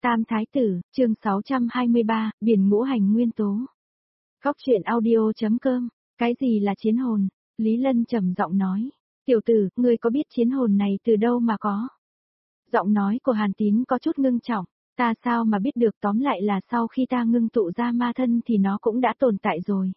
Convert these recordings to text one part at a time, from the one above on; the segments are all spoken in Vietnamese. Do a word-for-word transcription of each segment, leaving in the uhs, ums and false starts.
Tam Thái Tử, chương sáu trăm hai mươi ba, Biển Ngũ Hành Nguyên Tố. Góc truyện audio.com, cái gì là chiến hồn? Lý Lân trầm giọng nói. Tiểu tử, ngươi có biết chiến hồn này từ đâu mà có? Giọng nói của Hàn Tín có chút ngưng trọng, ta sao mà biết được, tóm lại là sau khi ta ngưng tụ ra ma thân thì nó cũng đã tồn tại rồi.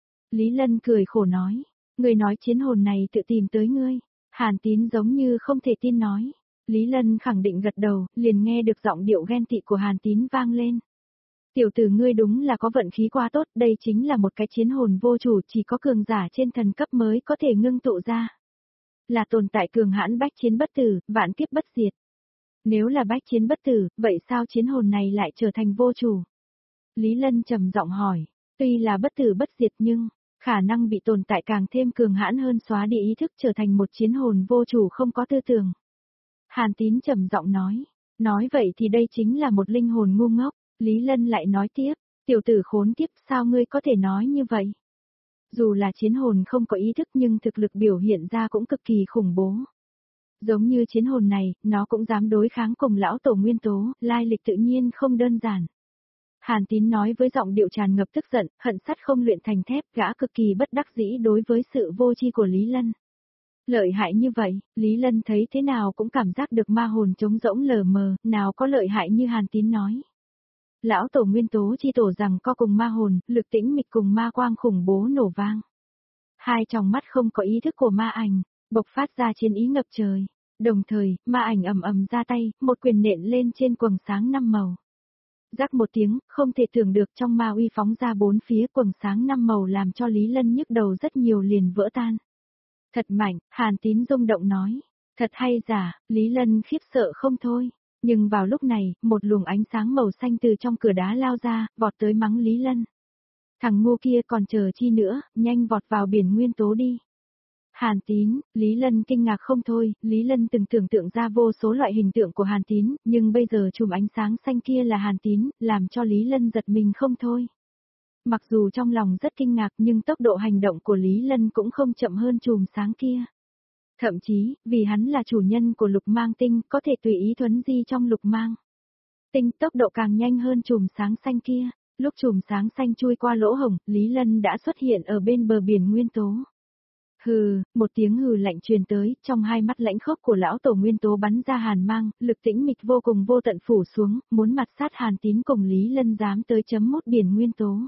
Lý Lân cười khổ nói, ngươi nói chiến hồn này tự tìm tới ngươi. Hàn Tín giống như không thể tin nói. Lý Lân khẳng định gật đầu, liền nghe được giọng điệu ghen tị của Hàn Tín vang lên. Tiểu tử ngươi đúng là có vận khí quá tốt, đây chính là một cái chiến hồn vô chủ, chỉ có cường giả trên thần cấp mới có thể ngưng tụ ra. Là tồn tại cường hãn bách chiến bất tử, vạn kiếp bất diệt. Nếu là bách chiến bất tử, vậy sao chiến hồn này lại trở thành vô chủ? Lý Lân trầm giọng hỏi, tuy là bất tử bất diệt nhưng, khả năng bị tồn tại càng thêm cường hãn hơn xóa đi ý thức trở thành một chiến hồn vô chủ không có tư tưởng. Hàn Tín trầm giọng nói, nói vậy thì đây chính là một linh hồn ngu ngốc. Lý Lân lại nói tiếp, tiểu tử khốn kiếp, sao ngươi có thể nói như vậy? Dù là chiến hồn không có ý thức nhưng thực lực biểu hiện ra cũng cực kỳ khủng bố. Giống như chiến hồn này, nó cũng dám đối kháng cùng lão tổ nguyên tố, lai lịch tự nhiên không đơn giản. Hàn Tín nói với giọng điệu tràn ngập tức giận, hận sắt không luyện thành thép, gã cực kỳ bất đắc dĩ đối với sự vô tri của Lý Lân. Lợi hại như vậy, Lý Lân thấy thế nào cũng cảm giác được ma hồn trống rỗng lờ mờ, nào có lợi hại như Hàn Tín nói. Lão tổ nguyên tố chi tổ rằng co cùng ma hồn, lực tĩnh mịch cùng ma quang khủng bố nổ vang. Hai tròng mắt không có ý thức của ma ảnh, bộc phát ra chiến ý ngập trời. Đồng thời, ma ảnh ầm ầm ra tay, một quyền nện lên trên quầng sáng năm màu. Rắc một tiếng, không thể tưởng được trong ma uy phóng ra bốn phía quầng sáng năm màu làm cho Lý Lân nhức đầu rất nhiều liền vỡ tan. Thật mạnh, Hàn Tín rung động nói. Thật hay giả, Lý Lân khiếp sợ không thôi. Nhưng vào lúc này, một luồng ánh sáng màu xanh từ trong cửa đá lao ra, vọt tới mắng Lý Lân. Thằng ngu kia còn chờ chi nữa, nhanh vọt vào biển nguyên tố đi. Hàn Tín, Lý Lân kinh ngạc không thôi, Lý Lân từng tưởng tượng ra vô số loại hình tượng của Hàn Tín, nhưng bây giờ chùm ánh sáng xanh kia là Hàn Tín, làm cho Lý Lân giật mình không thôi. Mặc dù trong lòng rất kinh ngạc nhưng tốc độ hành động của Lý Lân cũng không chậm hơn chùm sáng kia. Thậm chí, vì hắn là chủ nhân của lục mang tinh, có thể tùy ý thuấn di trong lục mang tinh, tốc độ càng nhanh hơn chùm sáng xanh kia. Lúc chùm sáng xanh chui qua lỗ hổng, Lý Lân đã xuất hiện ở bên bờ biển nguyên tố. Hừ, một tiếng hừ lạnh truyền tới, trong hai mắt lãnh khốc của lão tổ nguyên tố bắn ra hàn mang, lực tĩnh mịch vô cùng vô tận phủ xuống, muốn mặt sát Hàn Tín cùng Lý Lân dám tới chấm mốt biển nguyên tố.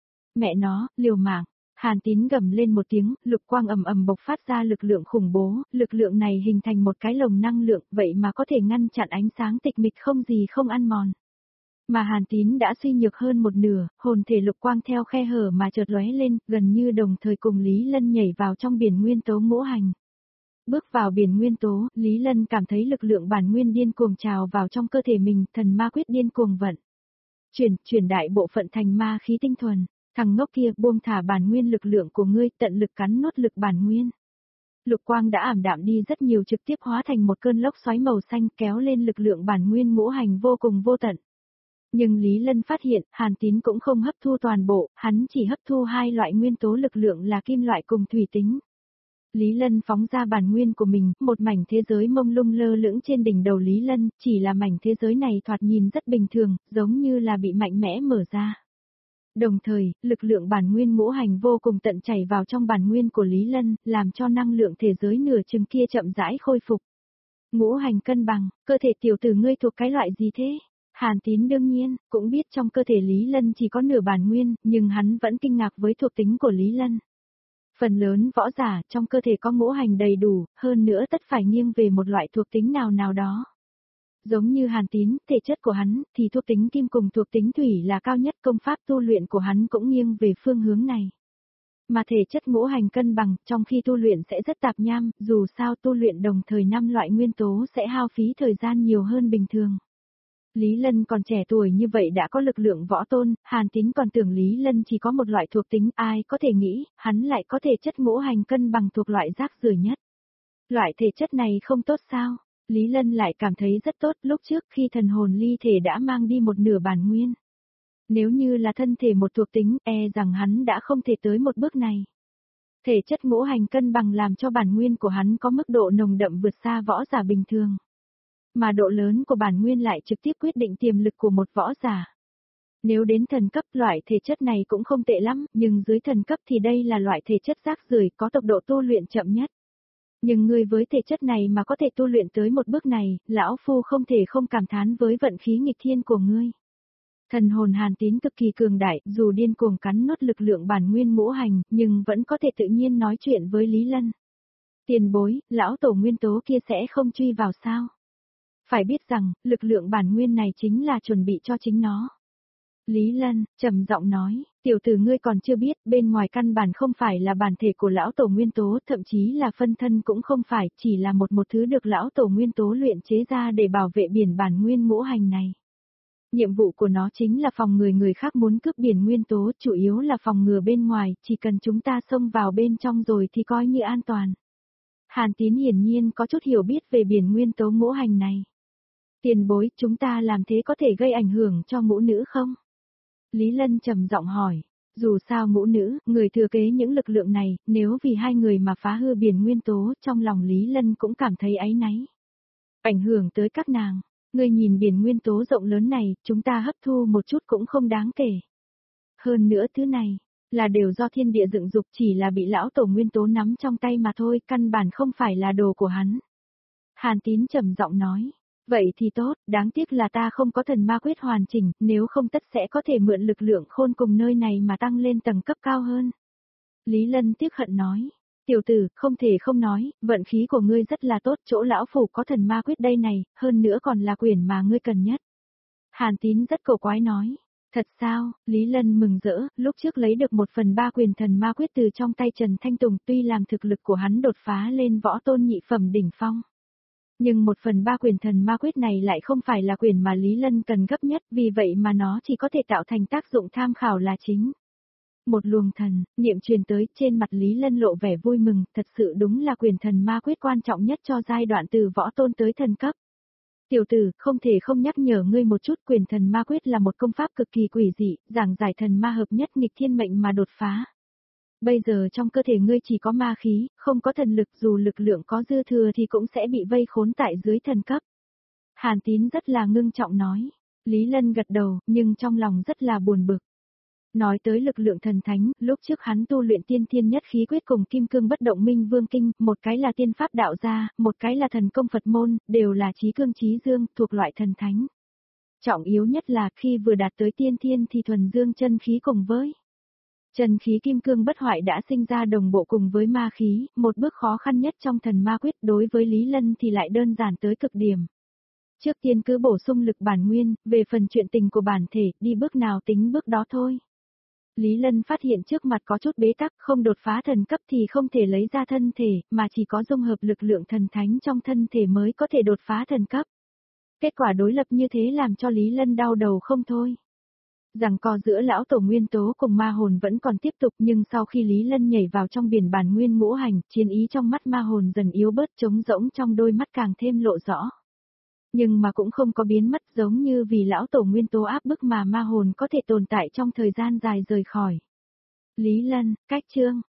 Mẹ nó, liều mạng. Hàn Tín gầm lên một tiếng, lục quang ầm ầm bộc phát ra lực lượng khủng bố, lực lượng này hình thành một cái lồng năng lượng, vậy mà có thể ngăn chặn ánh sáng tịch mịch không gì không ăn mòn. Mà Hàn Tín đã suy nhược hơn một nửa, hồn thể lục quang theo khe hở mà chợt lóe lên, gần như đồng thời cùng Lý Lân nhảy vào trong biển nguyên tố ngũ hành. Bước vào biển nguyên tố, Lý Lân cảm thấy lực lượng bản nguyên điên cuồng trào vào trong cơ thể mình, thần ma quyết điên cuồng vận. Chuyển, chuyển đại bộ phận thành ma khí tinh thuần. Thằng ngốc kia, buông thả bản nguyên lực lượng của ngươi, tận lực cắn nuốt lực bản nguyên. Lục quang đã ảm đạm đi rất nhiều, trực tiếp hóa thành một cơn lốc xoáy màu xanh kéo lên lực lượng bản nguyên ngũ hành vô cùng vô tận. Nhưng Lý Lân phát hiện, Hàn Tín cũng không hấp thu toàn bộ, hắn chỉ hấp thu hai loại nguyên tố lực lượng là kim loại cùng thủy tính. Lý Lân phóng ra bản nguyên của mình, một mảnh thế giới mông lung lơ lửng trên đỉnh đầu Lý Lân, chỉ là mảnh thế giới này thoạt nhìn rất bình thường, giống như là bị mạnh mẽ mở ra. Đồng thời, lực lượng bản nguyên ngũ hành vô cùng tận chảy vào trong bản nguyên của Lý Lân, làm cho năng lượng thế giới nửa chừng kia chậm rãi khôi phục. Ngũ hành cân bằng, cơ thể tiểu tử ngươi thuộc cái loại gì thế? Hàn Tín đương nhiên, cũng biết trong cơ thể Lý Lân chỉ có nửa bản nguyên, nhưng hắn vẫn kinh ngạc với thuộc tính của Lý Lân. Phần lớn võ giả trong cơ thể có ngũ hành đầy đủ, hơn nữa tất phải nghiêng về một loại thuộc tính nào nào đó. Giống như Hàn Tín, thể chất của hắn, thì thuộc tính kim cùng thuộc tính thủy là cao nhất, công pháp tu luyện của hắn cũng nghiêng về phương hướng này. Mà thể chất ngũ hành cân bằng, trong khi tu luyện sẽ rất tạp nham, dù sao tu luyện đồng thời năm loại nguyên tố sẽ hao phí thời gian nhiều hơn bình thường. Lý Lân còn trẻ tuổi như vậy đã có lực lượng võ tôn, Hàn Tín còn tưởng Lý Lân chỉ có một loại thuộc tính, ai có thể nghĩ, hắn lại có thể chất ngũ hành cân bằng thuộc loại rác rưởi nhất. Loại thể chất này không tốt sao? Lý Lân lại cảm thấy rất tốt, lúc trước khi thần hồn ly thể đã mang đi một nửa bản nguyên. Nếu như là thân thể một thuộc tính, e rằng hắn đã không thể tới một bước này. Thể chất ngũ hành cân bằng làm cho bản nguyên của hắn có mức độ nồng đậm vượt xa võ giả bình thường. Mà độ lớn của bản nguyên lại trực tiếp quyết định tiềm lực của một võ giả. Nếu đến thần cấp loại thể chất này cũng không tệ lắm, nhưng dưới thần cấp thì đây là loại thể chất rác rưởi có tốc độ tu luyện chậm nhất. Nhưng ngươi với thể chất này mà có thể tu luyện tới một bước này, lão phu không thể không cảm thán với vận khí nghịch thiên của ngươi. Thần hồn Hàn Tín cực kỳ cường đại, dù điên cuồng cắn nốt lực lượng bản nguyên ngũ hành, nhưng vẫn có thể tự nhiên nói chuyện với Lý Lân. Tiền bối, lão tổ nguyên tố kia sẽ không truy vào sao? Phải biết rằng, lực lượng bản nguyên này chính là chuẩn bị cho chính nó. Lý Lân, trầm giọng nói, tiểu tử ngươi còn chưa biết, bên ngoài căn bản không phải là bản thể của lão tổ nguyên tố, thậm chí là phân thân cũng không phải, chỉ là một một thứ được lão tổ nguyên tố luyện chế ra để bảo vệ biển bản nguyên ngũ hành này. Nhiệm vụ của nó chính là phòng người người khác muốn cướp biển nguyên tố, chủ yếu là phòng ngừa bên ngoài, chỉ cần chúng ta xông vào bên trong rồi thì coi như an toàn. Hàn Tín hiển nhiên có chút hiểu biết về biển nguyên tố ngũ hành này. Tiền bối, chúng ta làm thế có thể gây ảnh hưởng cho ngũ nữ không? Lý Lân trầm giọng hỏi, dù sao ngũ nữ, người thừa kế những lực lượng này, nếu vì hai người mà phá hư biển nguyên tố, trong lòng Lý Lân cũng cảm thấy áy náy. Ảnh hưởng tới các nàng, ngươi nhìn biển nguyên tố rộng lớn này, chúng ta hấp thu một chút cũng không đáng kể. Hơn nữa thứ này, là đều do thiên địa dựng dục, chỉ là bị lão tổ nguyên tố nắm trong tay mà thôi, căn bản không phải là đồ của hắn. Hàn Tín trầm giọng nói. Vậy thì tốt, đáng tiếc là ta không có thần ma quyết hoàn chỉnh, nếu không tất sẽ có thể mượn lực lượng khôn cùng nơi này mà tăng lên tầng cấp cao hơn. Lý Lân tiếc hận nói, tiểu tử, không thể không nói, vận khí của ngươi rất là tốt, chỗ lão phủ có thần ma quyết đây này, hơn nữa còn là quyển mà ngươi cần nhất. Hàn Tín rất cổ quái nói, thật sao, Lý Lân mừng rỡ, lúc trước lấy được một phần ba quyền thần ma quyết từ trong tay Trần Thanh Tùng, tuy làm thực lực của hắn đột phá lên võ tôn nhị phẩm đỉnh phong. Nhưng một phần ba quyền thần ma quyết này lại không phải là quyền mà Lý Lân cần gấp nhất, vì vậy mà nó chỉ có thể tạo thành tác dụng tham khảo là chính. Một luồng thần, niệm truyền tới, trên mặt Lý Lân lộ vẻ vui mừng, thật sự đúng là quyền thần ma quyết quan trọng nhất cho giai đoạn từ võ tôn tới thần cấp. Tiểu tử, không thể không nhắc nhở ngươi một chút, quyền thần ma quyết là một công pháp cực kỳ quỷ dị, giảng giải thần ma hợp nhất nghịch thiên mệnh mà đột phá. Bây giờ trong cơ thể ngươi chỉ có ma khí, không có thần lực, dù lực lượng có dư thừa thì cũng sẽ bị vây khốn tại dưới thần cấp. Hàn Tín rất là ngưng trọng nói. Lý Lân gật đầu, nhưng trong lòng rất là buồn bực. Nói tới lực lượng thần thánh, lúc trước hắn tu luyện tiên thiên nhất khí quyết cùng kim cương bất động minh vương kinh, một cái là tiên pháp đạo gia, một cái là thần công Phật môn, đều là chí cương chí dương, thuộc loại thần thánh. Trọng yếu nhất là khi vừa đạt tới tiên thiên thì thuần dương chân khí cùng với chân khí kim cương bất hoại đã sinh ra đồng bộ cùng với ma khí, một bước khó khăn nhất trong thần ma quyết, đối với Lý Lân thì lại đơn giản tới cực điểm. Trước tiên cứ bổ sung lực bản nguyên, về phần chuyện tình của bản thể, đi bước nào tính bước đó thôi. Lý Lân phát hiện trước mặt có chút bế tắc, không đột phá thần cấp thì không thể lấy ra thân thể, mà chỉ có dung hợp lực lượng thần thánh trong thân thể mới có thể đột phá thần cấp. Kết quả đối lập như thế làm cho Lý Lân đau đầu không thôi. Giằng co giữa lão tổ nguyên tố cùng ma hồn vẫn còn tiếp tục, nhưng sau khi Lý Lân nhảy vào trong biển bản nguyên ngũ hành, chiến ý trong mắt ma hồn dần yếu bớt, trống rỗng trong đôi mắt càng thêm lộ rõ. Nhưng mà cũng không có biến mất, giống như vì lão tổ nguyên tố áp bức mà ma hồn có thể tồn tại trong thời gian dài rời khỏi. Lý Lân, cách chương